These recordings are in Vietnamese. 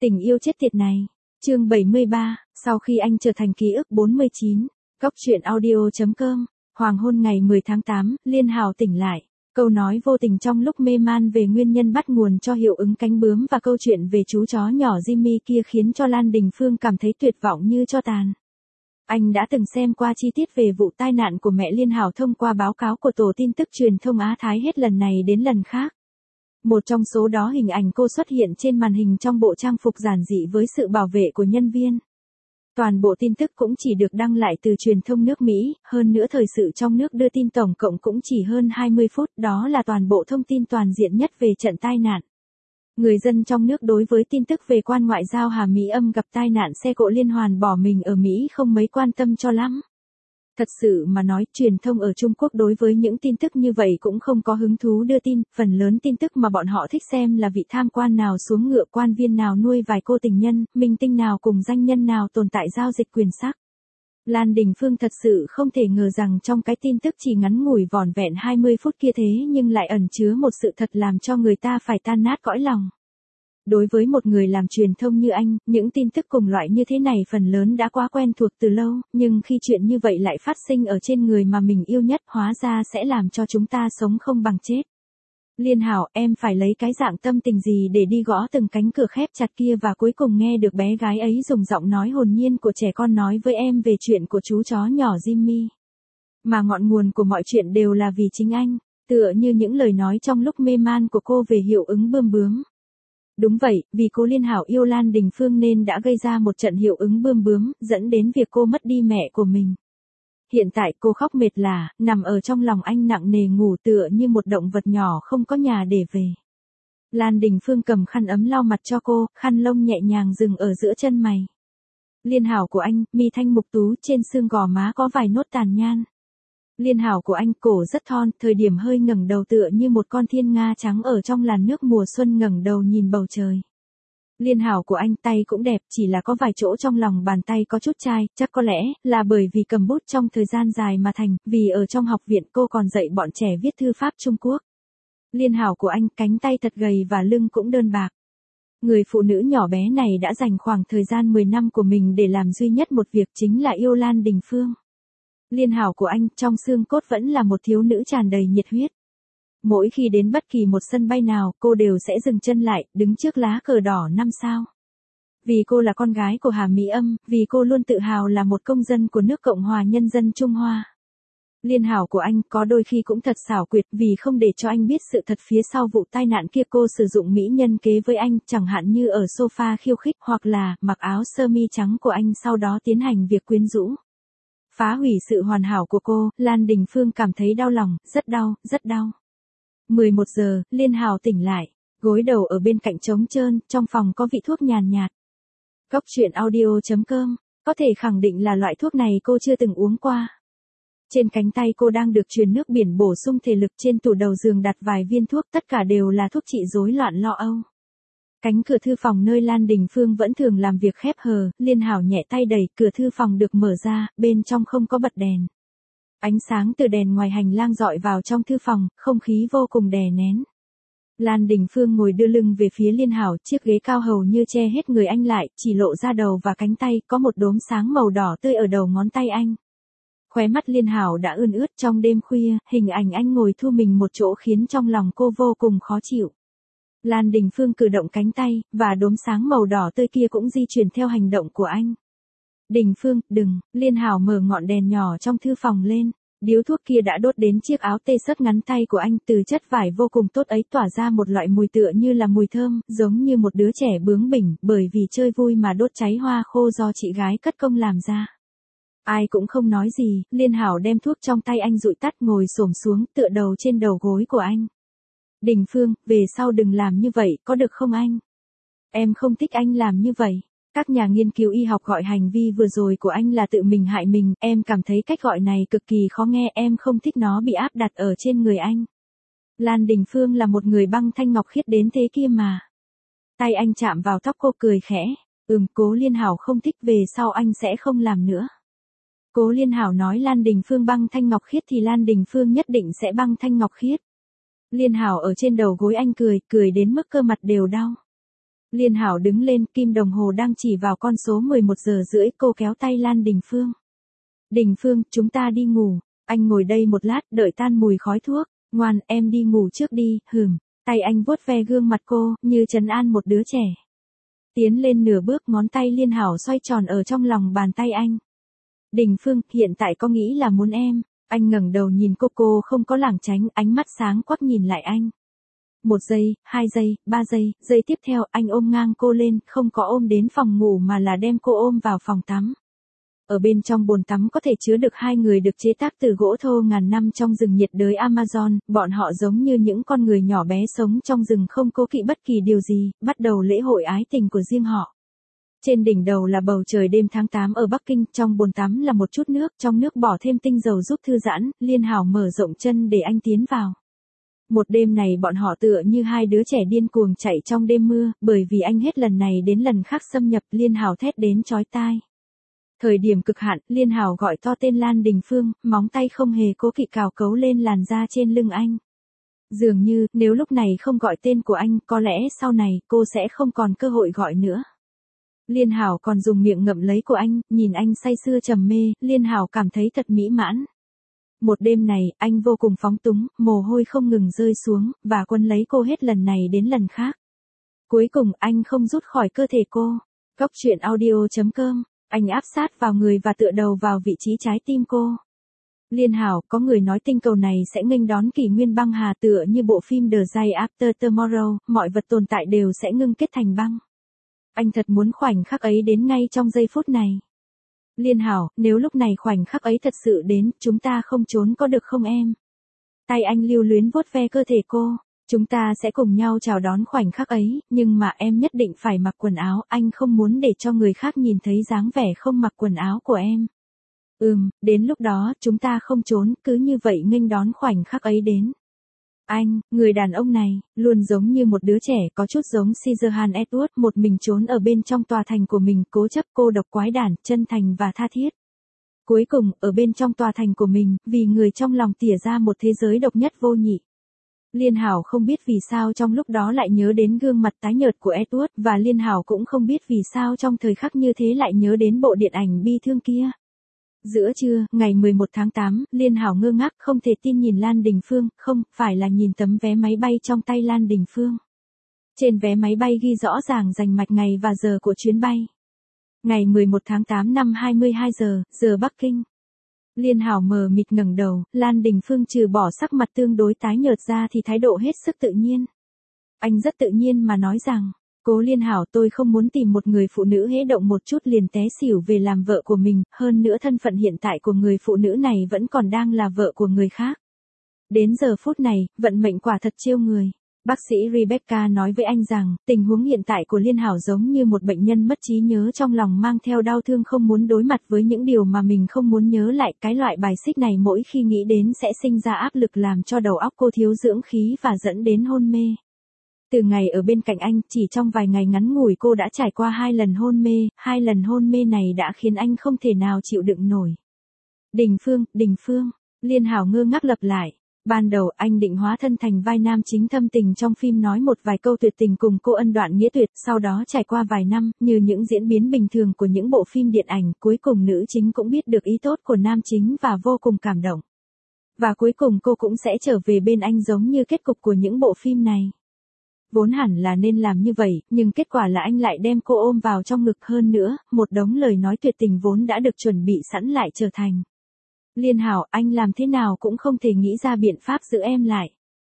Tình yêu chết tiệt này. Chương 73, sau khi anh trở thành ký ức 49. Góc truyện audio.com. Hoàng hôn ngày 10 tháng 8, Liên Hào tỉnh lại. Câu nói vô tình trong lúc mê man về nguyên nhân bắt nguồn cho hiệu ứng cánh bướm và câu chuyện về chú chó nhỏ Jimmy kia khiến cho Lan Đình Phương cảm thấy tuyệt vọng như tro tàn. Anh đã từng xem qua chi tiết về vụ tai nạn của mẹ Liên Hào thông qua báo cáo của tổ tin tức truyền thông Á Thái hết lần này đến lần khác. Một trong số đó hình ảnh cô xuất hiện trên màn hình trong bộ trang phục giản dị với sự bảo vệ của nhân viên. Toàn bộ tin tức cũng chỉ được đăng lại từ truyền thông nước Mỹ, hơn nữa thời sự trong nước đưa tin tổng cộng cũng chỉ hơn 20 phút, đó là toàn bộ thông tin toàn diện nhất về trận tai nạn. Người dân trong nước đối với tin tức về quan ngoại giao Hà Mỹ Âm gặp tai nạn xe cộ liên hoàn bỏ mình ở Mỹ không mấy quan tâm cho lắm. Thật sự mà nói, truyền thông ở Trung Quốc đối với những tin tức như vậy cũng không có hứng thú đưa tin, phần lớn tin tức mà bọn họ thích xem là vị tham quan nào xuống ngựa, quan viên nào nuôi vài cô tình nhân, minh tinh nào cùng danh nhân nào tồn tại giao dịch quyền sắc. Lan Đình Phương thật sự không thể ngờ rằng trong cái tin tức chỉ ngắn ngủi vỏn vẹn 20 phút kia thế nhưng lại ẩn chứa một sự thật làm cho người ta phải tan nát cõi lòng. Đối với một người làm truyền thông như anh, những tin tức cùng loại như thế này phần lớn đã quá quen thuộc từ lâu, nhưng khi chuyện như vậy lại phát sinh ở trên người mà mình yêu nhất, hóa ra sẽ làm cho chúng ta sống không bằng chết. Liên Hảo, em phải lấy cái dạng tâm tình gì để đi gõ từng cánh cửa khép chặt kia và cuối cùng nghe được bé gái ấy dùng giọng nói hồn nhiên của trẻ con nói với em về chuyện của chú chó nhỏ Jimmy. Mà ngọn nguồn của mọi chuyện đều là vì chính anh, tựa như những lời nói trong lúc mê man của cô về hiệu ứng bươm bướm. Đúng vậy, vì cô Liên Hảo yêu Lan Đình Phương nên đã gây ra một trận hiệu ứng bươm bướm, dẫn đến việc cô mất đi mẹ của mình. Hiện tại cô khóc mệt lả, nằm ở trong lòng anh nặng nề ngủ tựa như một động vật nhỏ không có nhà để về. Lan Đình Phương cầm khăn ấm lau mặt cho cô, khăn lông nhẹ nhàng dừng ở giữa chân mày. Liên Hảo của anh, mi thanh mục tú, trên xương gò má có vài nốt tàn nhan. Liên Hảo của anh, cổ rất thon, thời điểm hơi ngẩng đầu tựa như một con thiên nga trắng ở trong làn nước mùa xuân ngẩng đầu nhìn bầu trời. Liên Hảo của anh, tay cũng đẹp, chỉ là có vài chỗ trong lòng bàn tay có chút chai, chắc có lẽ là bởi vì cầm bút trong thời gian dài mà thành, vì ở trong học viện cô còn dạy bọn trẻ viết thư pháp Trung Quốc. Liên Hảo của anh, cánh tay thật gầy và lưng cũng đơn bạc. Người phụ nữ nhỏ bé này đã dành khoảng thời gian 10 năm của mình để làm duy nhất một việc, chính là yêu Lan Đình Phương. Liên Hảo của anh, trong xương cốt vẫn là một thiếu nữ tràn đầy nhiệt huyết. Mỗi khi đến bất kỳ một sân bay nào, cô đều sẽ dừng chân lại, đứng trước lá cờ đỏ 5 sao. Vì cô là con gái của Hà Mỹ Âm, vì cô luôn tự hào là một công dân của nước Cộng hòa Nhân dân Trung Hoa. Liên Hảo của anh có đôi khi cũng thật xảo quyệt, vì không để cho anh biết sự thật phía sau vụ tai nạn kia cô sử dụng mỹ nhân kế với anh, chẳng hạn như ở sofa khiêu khích hoặc là mặc áo sơ mi trắng của anh sau đó tiến hành việc quyến rũ. Phá hủy sự hoàn hảo của cô, Lan Đình Phương cảm thấy đau lòng, rất đau, rất đau. 11 giờ, Liên Hảo tỉnh lại, gối đầu ở bên cạnh trống trơn, trong phòng có vị thuốc nhàn nhạt. Góc truyện audio.com, có thể khẳng định là loại thuốc này cô chưa từng uống qua. Trên cánh tay cô đang được truyền nước biển bổ sung thể lực, trên tủ đầu giường đặt vài viên thuốc, tất cả đều là thuốc trị rối loạn lo âu. Cánh cửa thư phòng nơi Lan Đình Phương vẫn thường làm việc khép hờ, Liên Hảo nhẹ tay đẩy, cửa thư phòng được mở ra, bên trong không có bật đèn. Ánh sáng từ đèn ngoài hành lang dọi vào trong thư phòng, không khí vô cùng đè nén. Lan Đình Phương ngồi đưa lưng về phía Liên Hảo, chiếc ghế cao hầu như che hết người anh lại, chỉ lộ ra đầu và cánh tay, có một đốm sáng màu đỏ tươi ở đầu ngón tay anh. Khóe mắt Liên Hảo đã ươn ướt trong đêm khuya, hình ảnh anh ngồi thu mình một chỗ khiến trong lòng cô vô cùng khó chịu. Lan Đình Phương cử động cánh tay, và đốm sáng màu đỏ tươi kia cũng di chuyển theo hành động của anh. Đình Phương, đừng, Liên Hảo mở ngọn đèn nhỏ trong thư phòng lên. Điếu thuốc kia đã đốt đến chiếc áo tê sớt ngắn tay của anh, từ chất vải vô cùng tốt ấy tỏa ra một loại mùi tựa như là mùi thơm, giống như một đứa trẻ bướng bỉnh, bởi vì chơi vui mà đốt cháy hoa khô do chị gái cất công làm ra. Ai cũng không nói gì, Liên Hảo đem thuốc trong tay anh dụi tắt, ngồi xổm xuống, tựa đầu trên đầu gối của anh. Đình Phương, về sau đừng làm như vậy, có được không anh? Em không thích anh làm như vậy. Các nhà nghiên cứu y học gọi hành vi vừa rồi của anh là tự mình hại mình, em cảm thấy cách gọi này cực kỳ khó nghe, em không thích nó bị áp đặt ở trên người anh. Lan Đình Phương là một người băng thanh ngọc khiết đến thế kia mà. Tay anh chạm vào tóc cô, cười khẽ. Cố Liên Hảo không thích, về sau anh sẽ không làm nữa. Cố Liên Hảo nói Lan Đình Phương băng thanh ngọc khiết thì Lan Đình Phương nhất định sẽ băng thanh ngọc khiết. Liên Hảo ở trên đầu gối anh cười đến mức cơ mặt đều đau. Liên Hảo đứng lên, kim đồng hồ đang chỉ vào con số 11 giờ rưỡi, cô kéo tay Lan Đình Phương. Đình Phương, chúng ta đi ngủ, anh ngồi đây một lát, đợi tan mùi khói thuốc, ngoan, em đi ngủ trước đi, tay anh vuốt ve gương mặt cô, như trấn an một đứa trẻ. Tiến lên nửa bước, ngón tay Liên Hảo xoay tròn ở trong lòng bàn tay anh. Đình Phương, hiện tại có nghĩ là muốn em, anh ngẩng đầu nhìn cô không có lảng tránh, ánh mắt sáng quắc nhìn lại anh. 1 giây, 2 giây, 3 giây, giây tiếp theo anh ôm ngang cô lên, không có ôm đến phòng ngủ mà là đem cô ôm vào phòng tắm. Ở bên trong bồn tắm có thể chứa được 2 người được chế tác từ gỗ thô ngàn năm trong rừng nhiệt đới Amazon, bọn họ giống như những con người nhỏ bé sống trong rừng không cố kỵ bất kỳ điều gì, bắt đầu lễ hội ái tình của riêng họ. Trên đỉnh đầu là bầu trời đêm tháng 8 ở Bắc Kinh, trong bồn tắm là một chút nước, trong nước bỏ thêm tinh dầu giúp thư giãn, Liên Hảo mở rộng chân để anh tiến vào. Một đêm này bọn họ tựa như 2 đứa trẻ điên cuồng chạy trong đêm mưa, bởi vì anh hết lần này đến lần khác xâm nhập, Liên Hảo thét đến chói tai. Thời điểm cực hạn, Liên Hảo gọi to tên Lan Đình Phương, móng tay không hề cố kỵ cào cấu lên làn da trên lưng anh. Dường như, nếu lúc này không gọi tên của anh, có lẽ sau này, cô sẽ không còn cơ hội gọi nữa. Liên Hảo còn dùng miệng ngậm lấy của anh, nhìn anh say sưa trầm mê, Liên Hảo cảm thấy thật mỹ mãn. Một đêm này, anh vô cùng phóng túng, mồ hôi không ngừng rơi xuống, và quấn lấy cô hết lần này đến lần khác. Cuối cùng anh không rút khỏi cơ thể cô. Cóc truyện audio.com, anh áp sát vào người và tựa đầu vào vị trí trái tim cô. Liên Hảo, có người nói tinh cầu này sẽ nghênh đón kỷ nguyên băng hà tựa như bộ phim The Day After Tomorrow, mọi vật tồn tại đều sẽ ngưng kết thành băng. Anh thật muốn khoảnh khắc ấy đến ngay trong giây phút này. Liên Hảo, nếu lúc này khoảnh khắc ấy thật sự đến, chúng ta không trốn có được không em? Tay anh lưu luyến vuốt ve cơ thể cô, chúng ta sẽ cùng nhau chào đón khoảnh khắc ấy, nhưng mà em nhất định phải mặc quần áo, anh không muốn để cho người khác nhìn thấy dáng vẻ không mặc quần áo của em. Đến lúc đó, chúng ta không trốn, cứ như vậy nghênh đón khoảnh khắc ấy đến. Anh, người đàn ông này, luôn giống như một đứa trẻ, có chút giống Scissorhands Edward, một mình trốn ở bên trong tòa thành của mình, cố chấp, cô độc quái đản, chân thành và tha thiết. Cuối cùng, ở bên trong tòa thành của mình, vì người trong lòng tỉa ra một thế giới độc nhất vô nhị. Liên Hảo không biết vì sao trong lúc đó lại nhớ đến gương mặt tái nhợt của Edward, và Liên Hảo cũng không biết vì sao trong thời khắc như thế lại nhớ đến bộ điện ảnh bi thương kia. Giữa trưa, ngày 11 tháng 8, Liên Hảo ngơ ngác không thể tin nhìn Lan Đình Phương, không, phải là nhìn tấm vé máy bay trong tay Lan Đình Phương. Trên vé máy bay ghi rõ ràng rành mạch ngày và giờ của chuyến bay. Ngày 11 tháng 8 năm 22 giờ, giờ Bắc Kinh. Liên Hảo mờ mịt ngẩng đầu, Lan Đình Phương trừ bỏ sắc mặt tương đối tái nhợt ra thì thái độ hết sức tự nhiên. Anh rất tự nhiên mà nói rằng, Cố Liên Hảo, tôi không muốn tìm một người phụ nữ hễ động một chút liền té xỉu về làm vợ của mình, hơn nữa thân phận hiện tại của người phụ nữ này vẫn còn đang là vợ của người khác. Đến giờ phút này, vận mệnh quả thật trêu người. Bác sĩ Rebecca nói với anh rằng, tình huống hiện tại của Liên Hảo giống như một bệnh nhân mất trí nhớ trong lòng mang theo đau thương không muốn đối mặt với những điều mà mình không muốn nhớ lại. Cái loại bài xích này mỗi khi nghĩ đến sẽ sinh ra áp lực làm cho đầu óc cô thiếu dưỡng khí và dẫn đến hôn mê. Từ ngày ở bên cạnh anh, chỉ trong vài ngày ngắn ngủi cô đã trải qua 2 lần hôn mê, 2 lần hôn mê này đã khiến anh không thể nào chịu đựng nổi. Đình Phương, Liên Hảo ngơ ngác lặp lại. Ban đầu anh định hóa thân thành vai nam chính thâm tình trong phim nói một vài câu tuyệt tình cùng cô ân đoạn nghĩa tuyệt, sau đó trải qua vài năm, như những diễn biến bình thường của những bộ phim điện ảnh, cuối cùng nữ chính cũng biết được ý tốt của nam chính và vô cùng cảm động. Và cuối cùng cô cũng sẽ trở về bên anh giống như kết cục của những bộ phim này. Vốn hẳn là nên làm như vậy, nhưng kết quả là anh lại đem cô ôm vào trong ngực, hơn nữa, một đống lời nói tuyệt tình vốn đã được chuẩn bị sẵn lại trở thành. Liên Hảo, anh làm thế nào cũng không thể nghĩ ra biện pháp giữ em lại.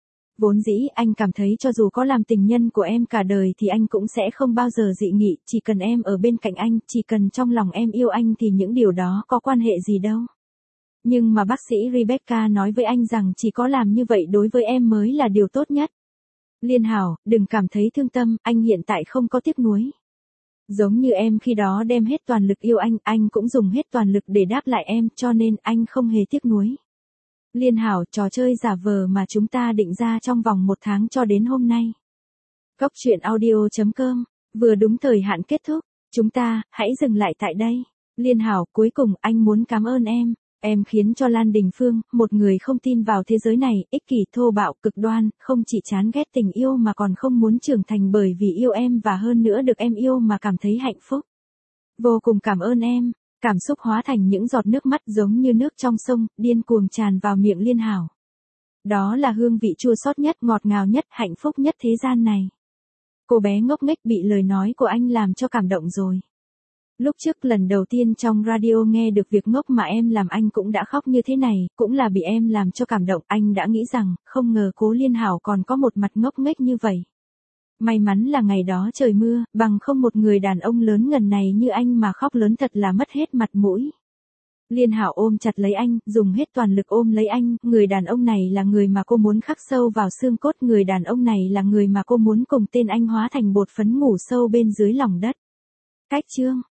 Vốn dĩ anh cảm thấy cho dù có làm tình nhân của em cả đời thì anh cũng sẽ không bao giờ dị nghị, chỉ cần em ở bên cạnh anh, chỉ cần trong lòng em yêu anh thì những điều đó có quan hệ gì đâu. Nhưng mà bác sĩ Rebecca nói với anh rằng chỉ có làm như vậy đối với em mới là điều tốt nhất. Liên Hảo, đừng cảm thấy thương tâm, anh hiện tại không có tiếc nuối. Giống như em khi đó đem hết toàn lực yêu anh cũng dùng hết toàn lực để đáp lại em, cho nên anh không hề tiếc nuối. Liên Hảo, trò chơi giả vờ mà chúng ta định ra trong vòng 1 tháng cho đến hôm nay. Cóc truyện audio.com, vừa đúng thời hạn kết thúc, chúng ta, hãy dừng lại tại đây. Liên Hảo, cuối cùng anh muốn cảm ơn em. Em khiến cho Lan Đình Phương, một người không tin vào thế giới này, ích kỷ thô bạo, cực đoan, không chỉ chán ghét tình yêu mà còn không muốn trưởng thành bởi vì yêu em và hơn nữa được em yêu mà cảm thấy hạnh phúc. Vô cùng cảm ơn em. Cảm xúc hóa thành những giọt nước mắt giống như nước trong sông, điên cuồng tràn vào miệng Liên Hảo. Đó là hương vị chua xót nhất, ngọt ngào nhất, hạnh phúc nhất thế gian này. Cô bé ngốc nghếch bị lời nói của anh làm cho cảm động rồi. Lúc trước lần đầu tiên trong radio nghe được việc ngốc mà em làm anh cũng đã khóc như thế này, cũng là bị em làm cho cảm động. Anh đã nghĩ rằng, không ngờ Cố Liên Hảo còn có một mặt ngốc nghếch như vậy. May mắn là ngày đó trời mưa, bằng không một người đàn ông lớn ngần này như anh mà khóc lớn thật là mất hết mặt mũi. Liên Hảo ôm chặt lấy anh, dùng hết toàn lực ôm lấy anh, người đàn ông này là người mà cô muốn khắc sâu vào xương cốt, người đàn ông này là người mà cô muốn cùng tên anh hóa thành bột phấn ngủ sâu bên dưới lòng đất. Cách chương